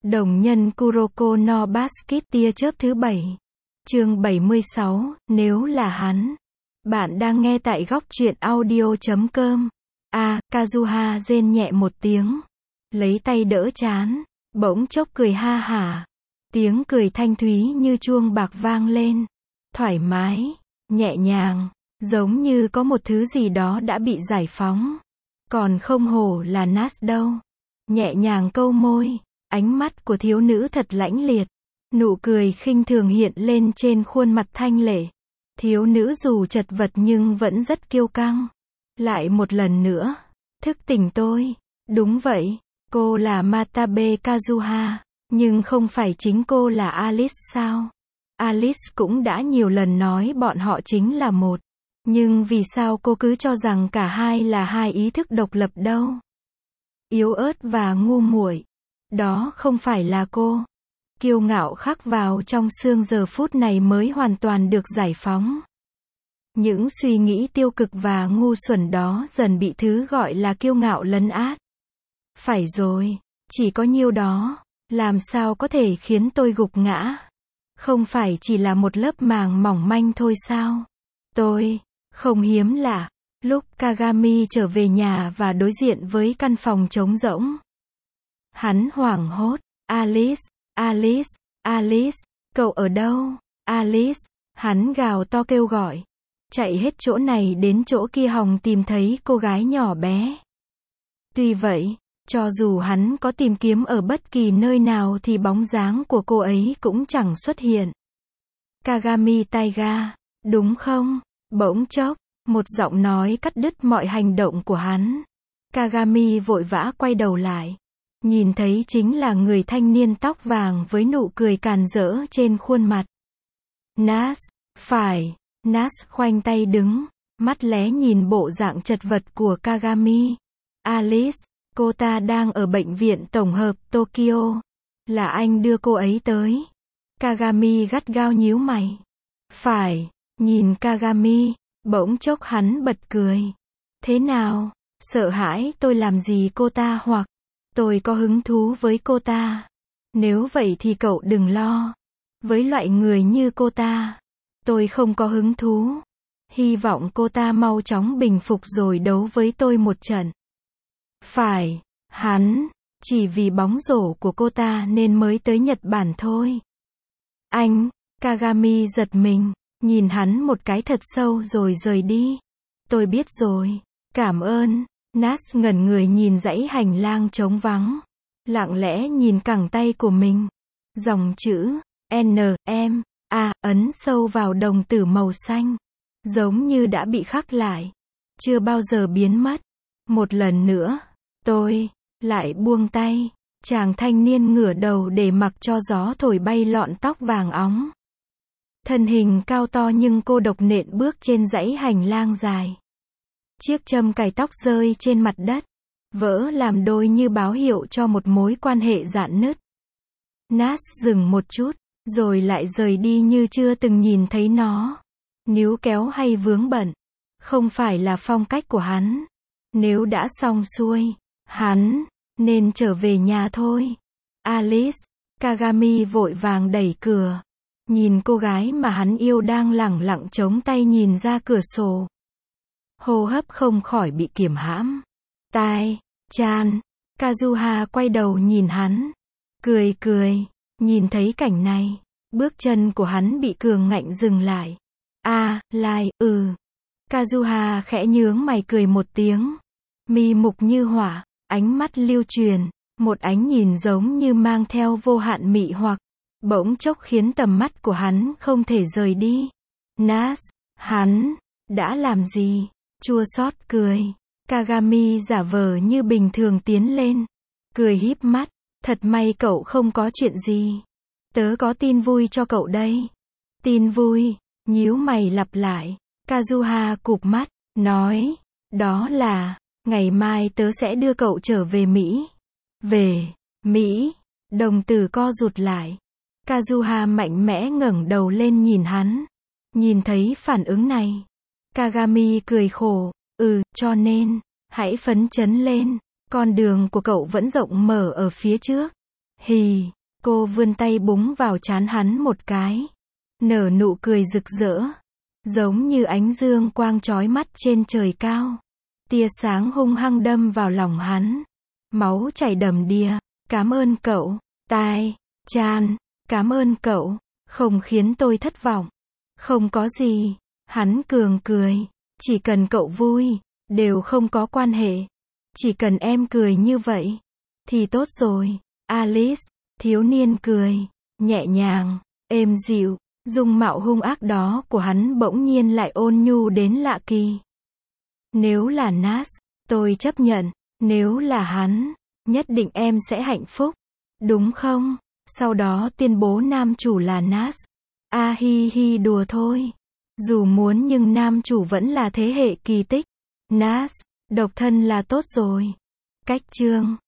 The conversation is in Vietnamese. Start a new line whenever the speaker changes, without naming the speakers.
Đồng nhân Kuroko no Basket tia chớp thứ 7. Chương 76, nếu là hắn. Bạn đang nghe tại góc truyện audio.com. Kazuha rên nhẹ một tiếng. Lấy tay đỡ trán. Bỗng chốc cười ha hả. Tiếng cười thanh thúy như chuông bạc vang lên. Thoải mái, nhẹ nhàng, giống như có một thứ gì đó đã bị giải phóng. Còn không hổ là Nas đâu. Nhẹ nhàng câu môi. Ánh mắt của thiếu nữ thật lãnh liệt. Nụ cười khinh thường hiện lên trên khuôn mặt thanh lệ. Thiếu nữ dù chật vật nhưng vẫn rất kiêu căng. Lại một lần nữa. Thức tỉnh tôi. Đúng vậy. Cô là Matabe Kazuha. Nhưng không phải chính cô là Alice sao? Alice cũng đã nhiều lần nói bọn họ chính là một. Nhưng vì sao cô cứ cho rằng cả hai là hai ý thức độc lập đâu? Yếu ớt và ngu muội. Đó không phải là cô. Kiêu ngạo khắc vào trong xương giờ phút này mới hoàn toàn được giải phóng. Những suy nghĩ tiêu cực và ngu xuẩn đó dần bị thứ gọi là kiêu ngạo lấn át. Phải rồi, chỉ có nhiêu đó, làm sao có thể khiến tôi gục ngã? Không phải chỉ là một lớp màng mỏng manh thôi sao? Tôi, không hiếm lạ, lúc Kagami trở về nhà và đối diện với căn phòng trống rỗng. Hắn hoảng hốt, Alice, Alice, Alice, cậu ở đâu? Alice, hắn gào to kêu gọi. Chạy hết chỗ này đến chỗ kia hòng tìm thấy cô gái nhỏ bé. Tuy vậy, cho dù hắn có tìm kiếm ở bất kỳ nơi nào thì bóng dáng của cô ấy cũng chẳng xuất hiện. Kagami Taiga, đúng không? Bỗng chốc, một giọng nói cắt đứt mọi hành động của hắn. Kagami vội vã quay đầu lại. Nhìn thấy chính là người thanh niên tóc vàng với nụ cười càn rỡ trên khuôn mặt. Nas, phải. Nas khoanh tay đứng, mắt lé nhìn bộ dạng chật vật của Kagami. Alice, cô ta đang ở bệnh viện tổng hợp Tokyo. Là anh đưa cô ấy tới. Kagami gắt gao nhíu mày. Phải, nhìn Kagami, bỗng chốc hắn bật cười. Thế nào, sợ hãi tôi làm gì cô ta hoặc tôi có hứng thú với cô ta? Nếu vậy thì cậu đừng lo. Với loại người như cô ta, tôi không có hứng thú. Hy vọng cô ta mau chóng bình phục rồi đấu với tôi một trận. Phải, hắn, chỉ vì bóng rổ của cô ta nên mới tới Nhật Bản thôi. Anh, Kagami giật mình, nhìn hắn một cái thật sâu rồi rời đi. Tôi biết rồi, cảm ơn. Nas ngẩn người nhìn dãy hành lang trống vắng. Lặng lẽ nhìn cẳng tay của mình. Dòng chữ N.M. A ấn sâu vào đồng tử màu xanh. Giống như đã bị khắc lại. Chưa bao giờ biến mất. Một lần nữa, tôi lại buông tay. Chàng thanh niên ngửa đầu để mặc cho gió thổi bay lọn tóc vàng óng. Thân hình cao to nhưng cô độc nện bước trên dãy hành lang dài. Chiếc châm cài tóc rơi trên mặt đất. Vỡ làm đôi như báo hiệu cho một mối quan hệ rạn nứt. Nas dừng một chút, rồi lại rời đi như chưa từng nhìn thấy nó. Níu kéo hay vướng bận, không phải là phong cách của hắn. Nếu đã xong xuôi, hắn nên trở về nhà thôi. Alice, Kagami vội vàng đẩy cửa. Nhìn cô gái mà hắn yêu đang lẳng lặng chống tay nhìn ra cửa sổ. Hô hấp không khỏi bị kiềm hãm. Tai-chan, Kazuha quay đầu nhìn hắn. Cười cười, nhìn thấy cảnh này. Bước chân của hắn bị cường ngạnh dừng lại. Kazuha khẽ nhướng mày cười một tiếng. Mi mục như hỏa, ánh mắt lưu truyền. Một ánh nhìn giống như mang theo vô hạn mị hoặc. Bỗng chốc khiến tầm mắt của hắn không thể rời đi. Nas, hắn đã làm gì? Chua xót cười. Kagami giả vờ như bình thường tiến lên. Cười híp mắt. Thật may cậu không có chuyện gì. Tớ có tin vui cho cậu đây. Tin vui, nhíu mày lặp lại. Kazuha cụp mắt, nói. Đó là, ngày mai tớ sẽ đưa cậu trở về Mỹ. Về, Mỹ. Đồng tử co rụt lại. Kazuha mạnh mẽ ngẩng đầu lên nhìn hắn. Nhìn thấy phản ứng này. Kagami cười khổ. Cho nên, hãy phấn chấn lên. Con đường của cậu vẫn rộng mở ở phía trước. Hì, Cô vươn tay búng vào trán hắn một cái. Nở nụ cười rực rỡ. Giống như ánh dương quang chói mắt trên trời cao. Tia sáng hung hăng đâm vào lòng hắn. Máu chảy đầm đìa. Cảm ơn cậu. Tai-chan, cảm ơn cậu. Không khiến tôi thất vọng. Không có gì. Hắn cường cười. Chỉ cần cậu vui, đều không có quan hệ. Chỉ cần em cười như vậy, thì tốt rồi. Alice, thiếu niên cười, nhẹ nhàng, êm dịu. Dung mạo hung ác đó của hắn bỗng nhiên lại ôn nhu đến lạ kỳ. Nếu là Nas, tôi chấp nhận. Nếu là hắn, nhất định em sẽ hạnh phúc. Đúng không? Sau đó tuyên bố nam chủ là Nas. Hi hi, đùa thôi. Dù muốn nhưng nam chủ vẫn là thế hệ kỳ tích. Nas, độc thân là tốt rồi. Cách chương